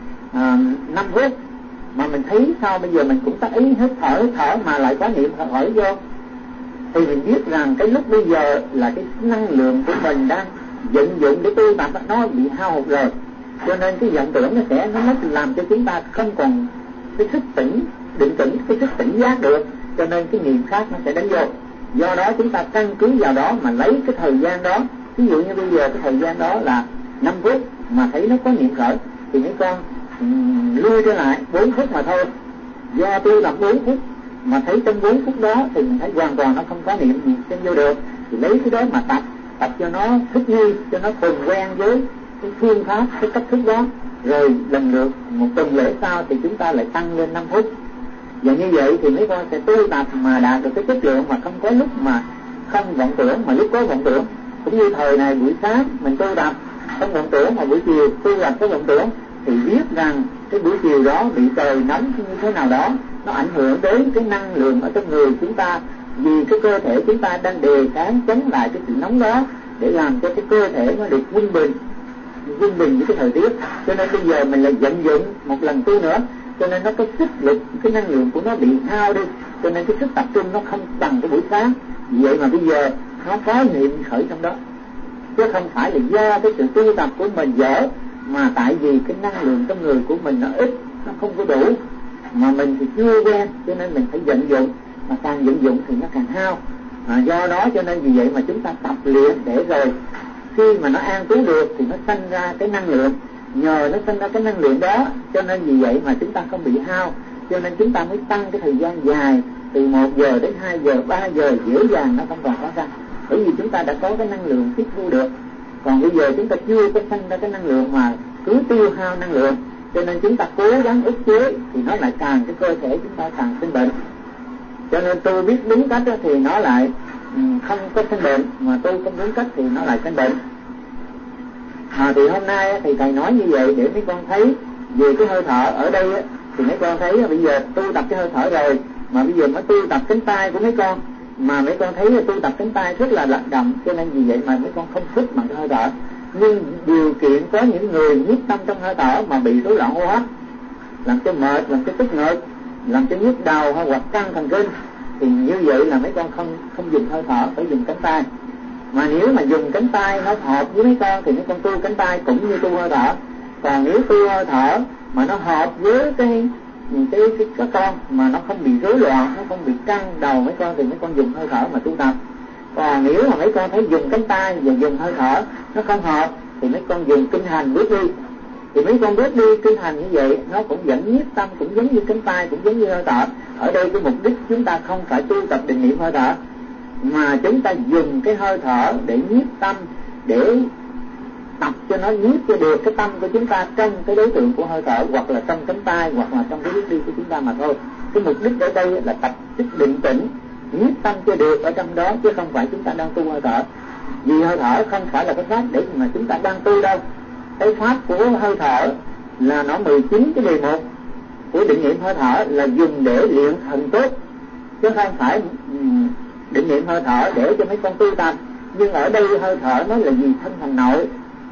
5 phút mà mình thấy sao bây giờ mình cũng tác ý hít thở mà lại có niệm thở vô, thì mình biết rằng cái lúc bây giờ là cái năng lượng của mình đang vận dụng để tu tập nó bị hao hụt rồi. Cho nên cái vọng tưởng nó làm cho chúng ta không còn cái sức định tĩnh, cái sức tỉnh giác được. Cho nên cái niệm khác nó sẽ đánh vô. Do đó chúng ta căn cứ vào đó mà lấy cái thời gian đó. Ví dụ như bây giờ cái thời gian đó là 5 phút mà thấy nó có niệm khởi thì mấy con lui trở lại 4 phút mà thôi. Do tôi làm 4 phút mà thấy trong 4 phút đó thì mình thấy hoàn toàn nó không có niệm gì trên vô được, thì lấy cái đó mà tập cho nó thích nghi, cho nó thuần quen với cái phương pháp, cái cách thức đó. Rồi lần lượt một tuần lễ sau thì chúng ta lại tăng lên 5 phút. Và như vậy thì mấy con sẽ tu tập mà đạt được cái chất lượng mà không có lúc mà không vọng tưởng mà lúc có vọng tưởng. Cũng như thời này buổi sáng mình tu tập không vọng tưởng, mà buổi chiều tu tập có vọng tưởng, thì biết rằng cái buổi chiều đó bị trời nóng như thế nào đó, nó ảnh hưởng đến cái năng lượng ở trong người chúng ta. Vì cái cơ thể chúng ta đang đề kháng chống lại cái sự nóng đó, để làm cho cái cơ thể nó được quân bình với cái thời tiết. Cho nên bây giờ mình lại vận dụng một lần tu nữa, cho nên nó có sức lực, cái năng lượng của nó bị hao đi, cho nên cái sức tập trung nó không bằng cái buổi sáng. Vì vậy mà bây giờ nó có niệm khởi trong đó, chứ không phải là do cái sự tu tập của mình dở, mà tại vì cái năng lượng trong người của mình nó ít, nó không có đủ. mà mình thì chưa quen, cho nên mình phải vận dụng, mà càng vận dụng thì nó càng hao. Do đó cho nên vì vậy mà chúng ta tập luyện để rồi khi mà nó an trú được thì nó sanh ra cái năng lượng, nhờ nó sanh ra cái năng lượng đó cho nên vì vậy mà chúng ta không bị hao, cho nên chúng ta mới tăng cái thời gian dài từ 1 giờ đến 2 giờ 3 giờ dễ dàng, nó không còn khó khăn, bởi vì chúng ta đã có cái năng lượng tiếp thu được. Còn bây giờ chúng ta chưa có sanh ra cái năng lượng mà cứ tiêu hao năng lượng, cho nên chúng ta cố gắng ức chế thì nó lại càng cái cơ thể chúng ta càng sinh bệnh. Cho nên tu biết đúng cách thì nó lại không có sinh bệnh, mà tu không đúng cách thì nó lại sinh bệnh. Thì hôm nay thì thầy nói như vậy để mấy con thấy về cái hơi thở ở đây thì mấy con thấy bây giờ tu tập cái hơi thở rồi, mà bây giờ mới tu tập cánh tay của mấy con, mà mấy con thấy tu tập cánh tay rất là lặng động, cho nên vì vậy mà mấy con không thích bằng cái hơi thở. Nhưng điều kiện có những người nhiếp tâm trong hơi thở mà bị rối loạn hô hấp, làm cho mệt, làm cho tức ngực, làm cho nhức đầu hay hoặc căng thần kinh, thì như vậy là mấy con không dùng hơi thở, phải dùng cánh tay. Mà nếu mà dùng cánh tay nó hợp với mấy con thì mấy con tu cánh tay cũng như tu hơi thở. Còn nếu tu hơi thở mà nó hợp với cái con mà nó không bị rối loạn, nó không bị căng đầu mấy con thì mấy con dùng hơi thở mà tu tập. Còn nếu mà mấy con thấy dùng cánh tay và dùng hơi thở nó không hợp thì mấy con dùng kinh hành bước đi. Thì mấy con bước đi kinh hành như vậy nó cũng vẫn nhiếp tâm, cũng giống như cánh tay, cũng giống như hơi thở. Ở đây cái mục đích chúng ta không phải tu tập định niệm hơi thở, mà chúng ta dùng cái hơi thở để nhiếp tâm, để tập cho nó nhiếp cho được cái tâm của chúng ta trong cái đối tượng của hơi thở, hoặc là trong cánh tay, hoặc là trong cái bước đi của chúng ta mà thôi. Cái mục đích ở đây là tập sức định tĩnh, nhiếp tâm cho được ở trong đó, chứ không phải chúng ta đang tu hơi thở. Vì hơi thở không phải là cái pháp để mà chúng ta đang tu đâu. Cái pháp của hơi thở là nó 19 cái đề mục của định niệm hơi thở là dùng để luyện thần tốt, chứ không phải định niệm hơi thở để cho mấy con tu tập. Nhưng ở đây hơi thở nó là gì? Thân hành nội.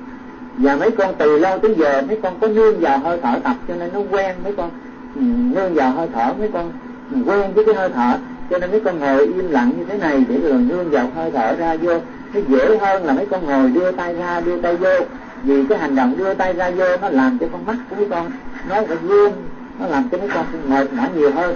Và mấy con từ lâu tới giờ mấy con có nương vào hơi thở tập, cho nên nó quen. Mấy con nương vào hơi thở, mấy con quen với cái hơi thở, cho nên mấy con ngồi im lặng như thế này để rồi nương vào hơi thở ra vô. Nó dễ hơn là mấy con ngồi đưa tay ra đưa tay vô. Vì cái hành động đưa tay ra vô nó làm cho con mắt của mấy con nó phải vuông, nó làm cho mấy con mệt mỏi nhiều hơn.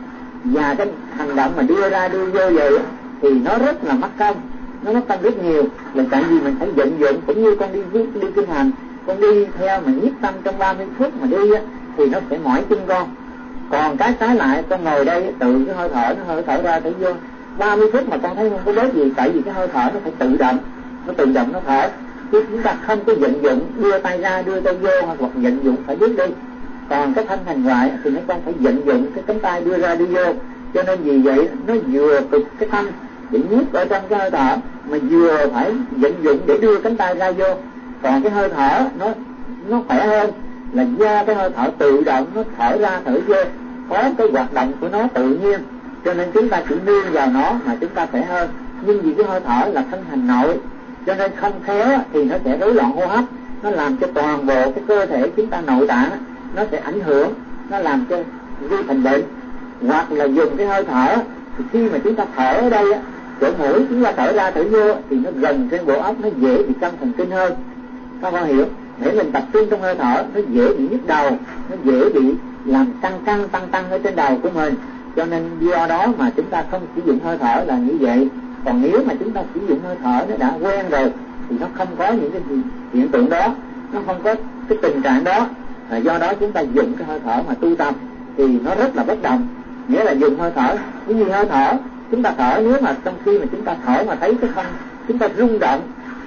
Và cái hành động mà đưa ra đưa vô vậy thì nó rất là mất công, nó mất công rất nhiều. Là tại vì mình phải vận dụng, cũng như con đi kinh hành, con đi theo mà nhiếp tâm trong 30 phút mà đi thì nó sẽ mỏi chân con. Còn cái trái lại con ngồi đây tự cái hơi thở ra tự vô 30 phút mà con thấy không có bớt gì, tại vì cái hơi thở nó phải tự động nó thở, chứ chúng ta không có vận dụng đưa tay ra đưa tay vô, hoặc vận dụng phải bước đi. Còn cái thân hành ngoại thì mấy con phải vận dụng cái cánh tay đưa ra đưa vô, cho nên vì vậy nó vừa cực cái tâm để nhiếp ở trong cái hơi thở, mà vừa phải vận dụng để đưa cánh tay ra vô. Còn cái hơi thở nó khỏe hơn là do cái hơi thở tự động, nó thở ra thở vô, có cái hoạt động của nó tự nhiên, cho nên chúng ta chỉ nương vào nó mà chúng ta khỏe hơn. Nhưng vì cái hơi thở là thân hành nội, cho nên không khéo thì nó sẽ rối loạn hô hấp, nó làm cho toàn bộ cái cơ thể chúng ta nội tạng nó sẽ ảnh hưởng, nó làm cho gây thành bệnh. Hoặc là dùng cái hơi thở thì khi mà chúng ta thở ở đây chỗ mũi chúng ta thở ra thở vô thì nó gần trên bộ óc, nó dễ bị căng thần kinh hơn. Các con hiểu? Để mình tập trung trong hơi thở nó dễ bị nhức đầu, nó dễ bị làm tăng ở trên đầu của mình. Cho nên do đó mà chúng ta không sử dụng hơi thở là như vậy. Còn nếu mà chúng ta sử dụng hơi thở nó đã quen rồi thì nó không có những cái hiện tượng đó, nó không có cái tình trạng đó. Do đó chúng ta dùng cái hơi thở mà tu tập thì nó rất là bất đồng. Nghĩa là dùng hơi thở, cái gì hơi thở chúng ta thở, nếu mà trong khi mà chúng ta thở mà thấy cái thân chúng ta rung động,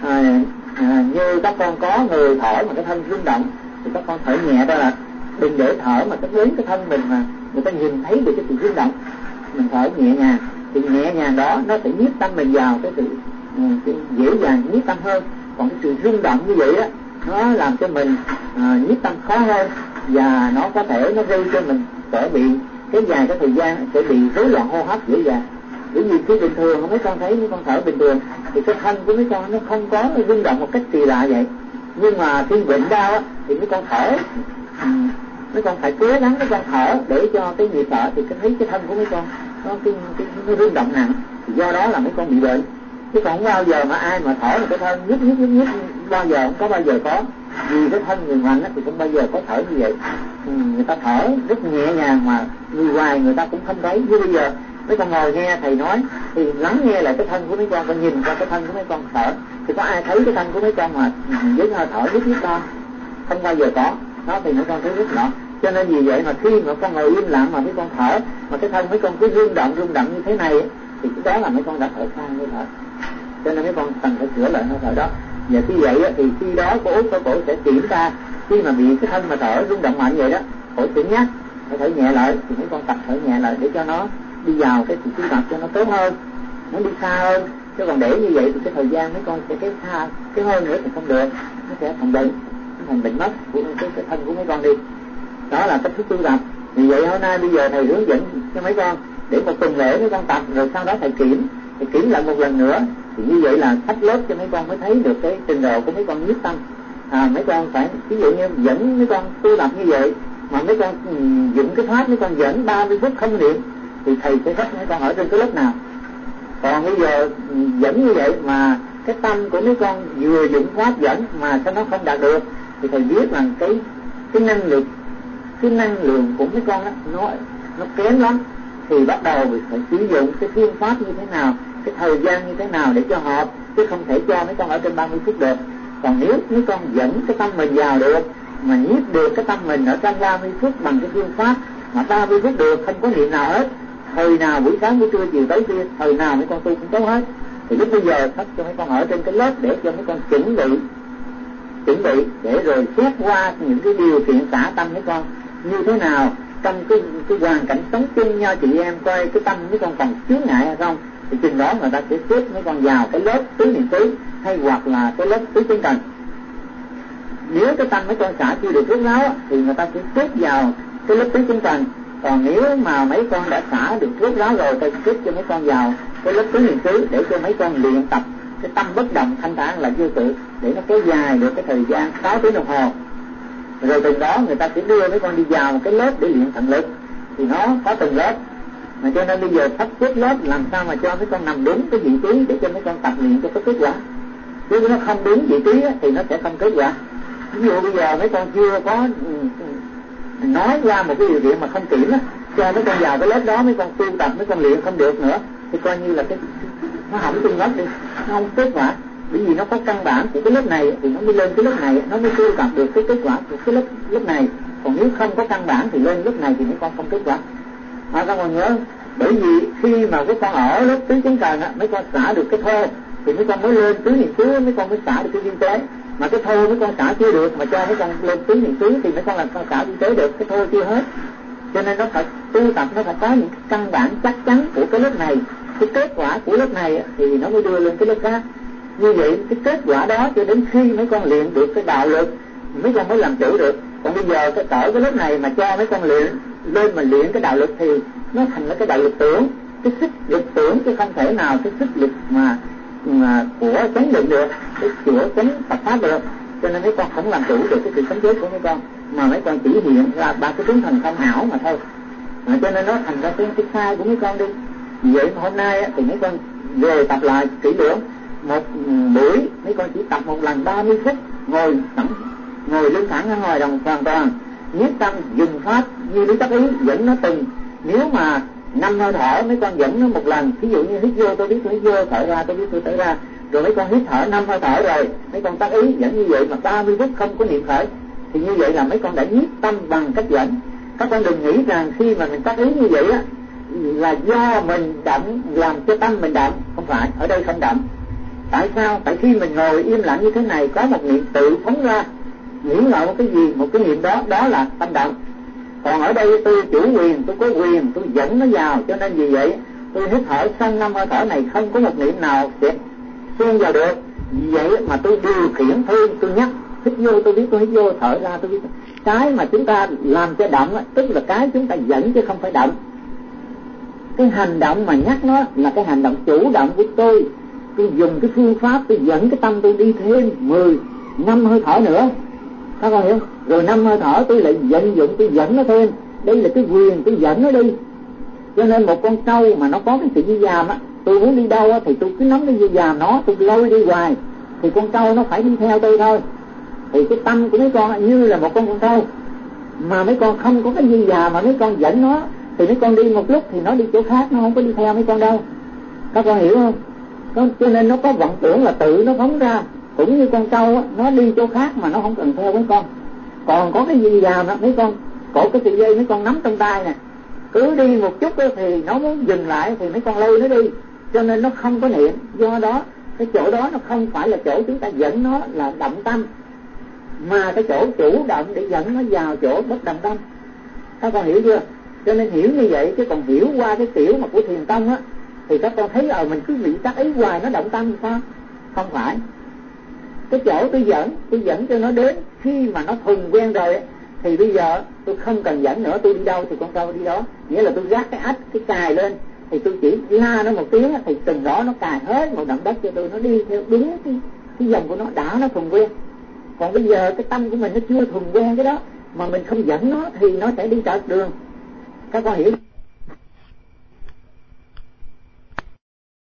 như các con có người thở mà cái thân rung động thì các con thở nhẹ ra, là đừng để thở mà cái đến cái thân mình mà người ta nhìn thấy được cái sự rung động. Mình thở nhẹ nhàng thì nhẹ nhàng đó nó sẽ nhiếp tâm mình vào cái sự cái dễ dàng nhiếp tâm hơn. Còn cái sự rung động như vậy đó nó làm cho mình nhiếp tâm khó hơn, và nó có thể nó gây cho mình sẽ bị cái dài cái thời gian sẽ bị rối loạn hô hấp dễ dàng. Bởi vì khi bình thường mấy con thấy mấy con thở bình thường thì cái thân của mấy con nó không có rung động một cách kỳ lạ vậy. Nhưng mà khi bệnh đau thì mấy con thở, mấy con phải cố gắng mấy con thở để cho cái nhịp thở thì thấy cái thân của mấy con nó rung động nặng, thì do đó là mấy con bị bệnh. Chứ còn không bao giờ mà ai mà thở một cái thân nhức bao giờ, không có bao giờ có. Vì cái thân người mạnh thì không bao giờ có thở như vậy. người ta thở rất nhẹ nhàng mà người ngoài người ta cũng không thấy. Như bây giờ mấy con ngồi nghe thầy nói thì lắng nghe lại cái thân của mấy con nhìn qua cái thân của mấy con thở thì có ai thấy cái thân của mấy con mà với hơi thở nhất đâu? Không bao giờ có. Đó thì mấy con thấy rất rõ. Cho nên vì vậy mà khi mà con ngồi im lặng mà mấy con thở mà cái thân mấy con cứ rung động như thế này thì cái đó là mấy con đã thở sai hơi thở. Cho nên mấy con cần phải sửa lại hơi thở đó. Và khi vậy thì khi đó cô Út cổ sẽ kiểm tra khi mà bị cái thân mà thở rung động mạnh vậy đó, cổ kiểm nhắc phải thở nhẹ lại thì mấy con tập thở nhẹ lại để cho nó đi vào cái sự tu tập cho nó tốt hơn, nó đi xa hơn. Chứ còn để như vậy thì cái thời gian mấy con sẽ cái xa cái hơn nữa thì không được, nó sẽ thành bệnh, nó thành bệnh mất của cái thân của mấy con đi. Đó là cách thức tu tập. Vì vậy hôm nay bây giờ thầy hướng dẫn cho mấy con để một tuần lễ mấy con tập, rồi sau đó thầy kiểm lại một lần nữa. Thì như vậy là sách lớp cho mấy con mới thấy được cái trình độ của mấy con nhiếp tâm. Mấy con phải ví dụ như dẫn mấy con tu tập như vậy mà mấy con dụng cái pháp mấy con dẫn 30 phút không niệm thì thầy sẽ thích mấy con ở trên cái lớp nào. Còn bây giờ dẫn như vậy mà cái tâm của mấy con vừa dụng pháp dẫn mà sao nó không đạt được thì thầy biết rằng cái năng lượng của mấy con đó, nó kém lắm. Thì bắt đầu phải sử dụng cái phương pháp như thế nào, cái thời gian như thế nào để cho hợp, chứ không thể cho mấy con ở trên 30 phút được. Còn nếu mấy con dẫn cái tâm mình vào được mà nhiếp được cái tâm mình ở trong 30 phút bằng cái phương pháp mà 30 phút được không có niệm nào hết, thời nào buổi sáng buổi trưa chiều tối khuya thời nào mấy con tu cũng tốt hết, thì lúc bây giờ thắt cho mấy con ở trên cái lớp để cho mấy con chuẩn bị để rồi xét qua những cái điều kiện xả tâm mấy con như thế nào trong cái hoàn cảnh sống chung nhau chị em, coi cái tâm mấy con còn chướng ngại hay không, thì chừng đó người ta sẽ xếp mấy con vào cái lớp tứ niệm xứ hay hoặc là cái lớp tứ chân trần. Nếu cái tâm mấy con xả chưa được rốt ráo thì người ta sẽ xếp vào cái lớp tứ chân trần. Còn nếu mà mấy con đã xả được rốt ráo rồi thì xếp cho mấy con vào cái lớp tứ niệm xứ để cho mấy con luyện tập cái tâm bất động thanh thản là vô tự để nó kéo dài được cái thời gian 6 tiếng đồng hồ. Rồi từ đó người ta sẽ đưa mấy con đi vào một cái lớp để luyện thần lực, thì nó có từng lớp. Mà cho nên bây giờ sắp xếp lớp làm sao mà cho mấy con nằm đúng cái vị trí để cho mấy con tập luyện cho có kết quả. Chứ nó không đúng vị trí thì nó sẽ không kết quả. Ví dụ bây giờ mấy con chưa có nói ra một cái điều kiện mà không kiểm á, cho mấy con vào cái lớp đó mấy con tu tập mấy con luyện không được nữa thì coi như là cái nó hỏng tương lớp đi, nó không kết quả. Bởi vì nó có căn bản của cái lớp này thì nó mới lên cái lớp này, nó mới tu tập được cái kết quả của cái lớp này. Còn nếu không có căn bản thì lên lớp này thì mấy con không kết quả. Các con nhớ, bởi vì khi mà mấy con ở lớp tứ chánh trần á, mấy con xả được cái thô thì mấy con mới lên tứ niệm xứ, mấy con mới xả được cái viên tế. Mà cái thô mấy con xả chưa được mà cho mấy con lên tứ niệm xứ thì mấy con làm sao xả viên tế được, cái thô chưa hết. Cho nên nó phải tu tập, nó phải có những căn bản chắc chắn của cái lớp này, cái kết quả của lớp này thì nó mới đưa lên cái lớp khác. Như vậy cái kết quả đó cho đến khi mấy con luyện được cái đạo lực mấy con mới làm chủ được. Còn bây giờ cái lớp này mà cho mấy con luyện lên mà luyện cái đạo lực thì nó thành cái đạo lực tưởng, cái sức lực tưởng, chứ không thể nào cái sức lực mà của chánh định được, cái của chánh Phật pháp được. Cho nên mấy con không làm chủ được cái sự khống chế của mấy con, mà mấy con chỉ hiện ra ba cái tướng thần không ảo mà thôi. Cho nên nó thành ra cái sai của mấy con đi. Vì vậy mà hôm nay thì mấy con về tập lại kỹ lưỡng. Một buổi mấy con chỉ tập một lần 30 phút, ngồi lưng thẳng ở ngoài đồng hoàn toàn, nhiếp tâm dùng pháp như lý tác ý dẫn nó từng. Nếu mà 5 hơi thở mấy con dẫn nó một lần, ví dụ như hít vô tôi biết tôi hít vô, thở ra tôi biết tôi thở ra, rồi mấy con hít thở 5 hơi thở rồi mấy con tác ý dẫn như vậy mà 30 phút không có niệm khởi, thì như vậy là mấy con đã nhiếp tâm bằng cách dẫn. Các con đừng nghĩ rằng khi mà mình tác ý như vậy á là do mình động làm cho tâm mình động, không phải, ở đây không động. Tại sao? Tại khi mình ngồi im lặng như thế này có một niệm tự phóng ra, nghĩ ngợi một cái gì, một cái niệm đó, đó là tâm động. Còn ở đây tôi chủ quyền, tôi có quyền, tôi dẫn nó vào, cho nên vì vậy tôi hít thở xong 5 hơi thở này không có một niệm nào sẽ xen vào được. Vì vậy mà tôi điều khiển thêm, tôi nhắc hít vô tôi biết tôi hít vô, thở ra tôi biết. Cái mà chúng ta làm cho động tức là cái chúng ta dẫn chứ không phải động. Cái hành động mà nhắc nó là cái hành động chủ động của tôi. Tôi dùng cái phương pháp tôi dẫn cái tâm tôi đi thêm 5 hơi thở nữa, các con hiểu? Rồi 5 hơi thở tôi lại vận dụng tôi dẫn nó thêm. Đây là cái quyền tôi dẫn nó đi. Cho nên một con trâu mà nó có cái sợi dây giàm á, tôi muốn đi đâu á thì tôi cứ nắm cái dây giàm nó, tôi lôi đi hoài thì con trâu nó phải đi theo tôi thôi. Thì cái tâm của mấy con như là một con trâu, Mà mấy con không có cái gì già mà mấy con dẫn nó, thì mấy con đi một lúc thì nó đi chỗ khác, nó không có đi theo mấy con đâu. Các con hiểu không? Cho nên nó có vọng tưởng là tự nó phóng ra. Cũng như con trâu á, nó đi chỗ khác mà nó không cần theo mấy con. Còn có cái gì già mà mấy con cột cái sợi dây mấy con nắm trong tay nè, cứ đi một chút đó thì nó muốn dừng lại thì mấy con lôi nó đi, cho nên nó không có niệm. Do đó cái chỗ đó nó không phải là chỗ chúng ta dẫn nó là động tâm, mà cái chỗ chủ động để dẫn nó vào chỗ bất động tâm. Các con hiểu chưa? Cho nên hiểu như vậy, chứ còn hiểu qua cái kiểu mà của thiền tông á thì các con thấy mình cứ bị tác ý hoài nó động tâm thì sao? Không phải. Cái chỗ tôi dẫn cho nó đến khi mà nó thuần quen rồi thì bây giờ tôi không cần dẫn nữa, tôi đi đâu thì con trâu đi đó. Nghĩa là tôi gác cái ách, cái cài lên thì tôi chỉ la nó một tiếng thì từng đó nó cài hết một động đất cho tôi, nó đi theo đúng cái dòng của nó, đã nó thuần quen. Còn bây giờ cái tâm của mình nó chưa thuần quen cái đó mà mình không dẫn nó thì nó sẽ đi trật đường. Các con hiểu?